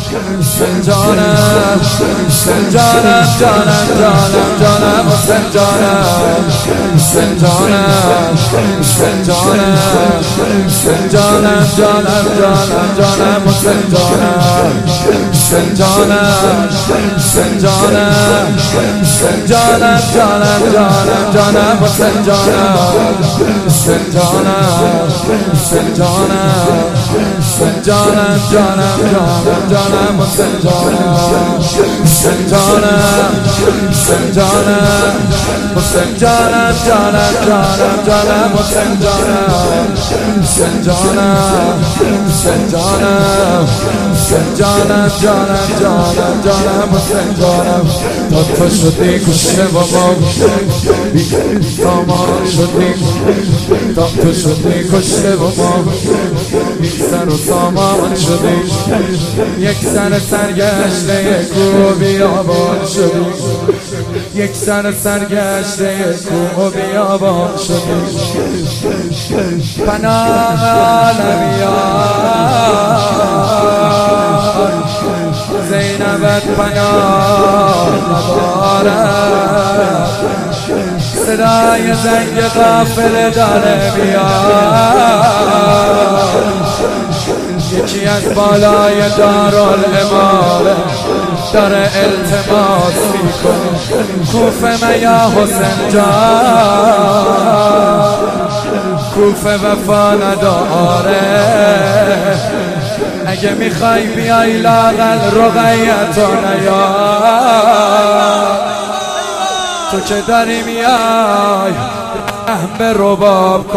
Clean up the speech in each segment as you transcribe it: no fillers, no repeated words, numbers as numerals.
حسین جانم حسین جانم جانم جانم جانم حسین جانم حسین جانم حسین جانم حسین جانم جانم جانم جانم حسین جانم حسین جانم حسین جانم حسین جانم جانم جانم جانم حسین جانم حسین جانم حسین جانم حسین جانم جانم جانم جانم حسین جانم حسین جانم حسین جانم حسین جانم جانم جانم جانم حسین جانم حسین جانم حسین جانم حسین جانم جانم جانم جانم حسین جانم تا تو شدی گوشه بابا سامان شدی تا تو شدی گوشه بابا یک سر و سامان شدی یک سر سرگشته کوه بیابان شدی یک سر سرگشته کوه بیابان شدی پناه عالمیان زینبت پناه ندارد صدای زنگ غافل داره بیاد یکی از بالای دارالامامه داره التماس میکنه کوفه یا حسین جان کوفه وفا نداره اگه میخوای بیای لاغل رقیتو نیار تو که داری میای رحم به رباب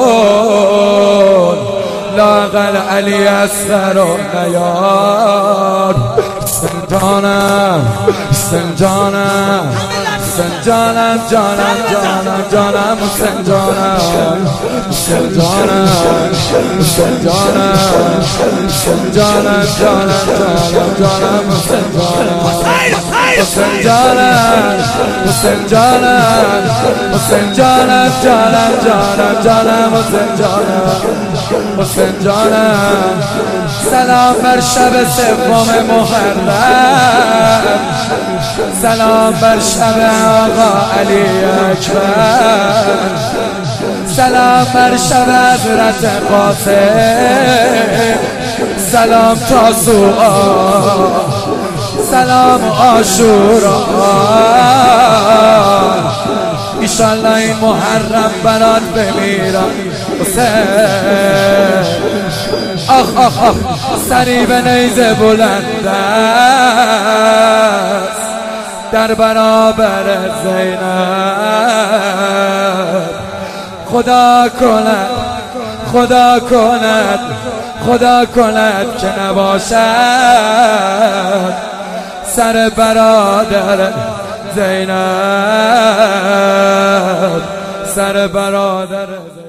کن لاغل علی اصغر و نیار حسین جانم حسین جانم حسین جانم جانم جانم جانم حسین جانم حسین جانم حسین جانم حسین جانم جانم جانم جانم حسین جانم حسین جانم حسین جانم حسین جانم جانم جانم جانم حسین جانم حسین جانم سلام بر شب سوم محرم سلام بر شب آقا علی اکبر سلام بر شب حضرت قاسم سلام تاسوعا سلام عاشورا ایشالله این محرم برات بمیرم حسین آخ آخ آخ سری به نیزه بلند است در برابر زینب خدا کند خدا کند خدا کند که نباشد سر برادر زینب سر برادر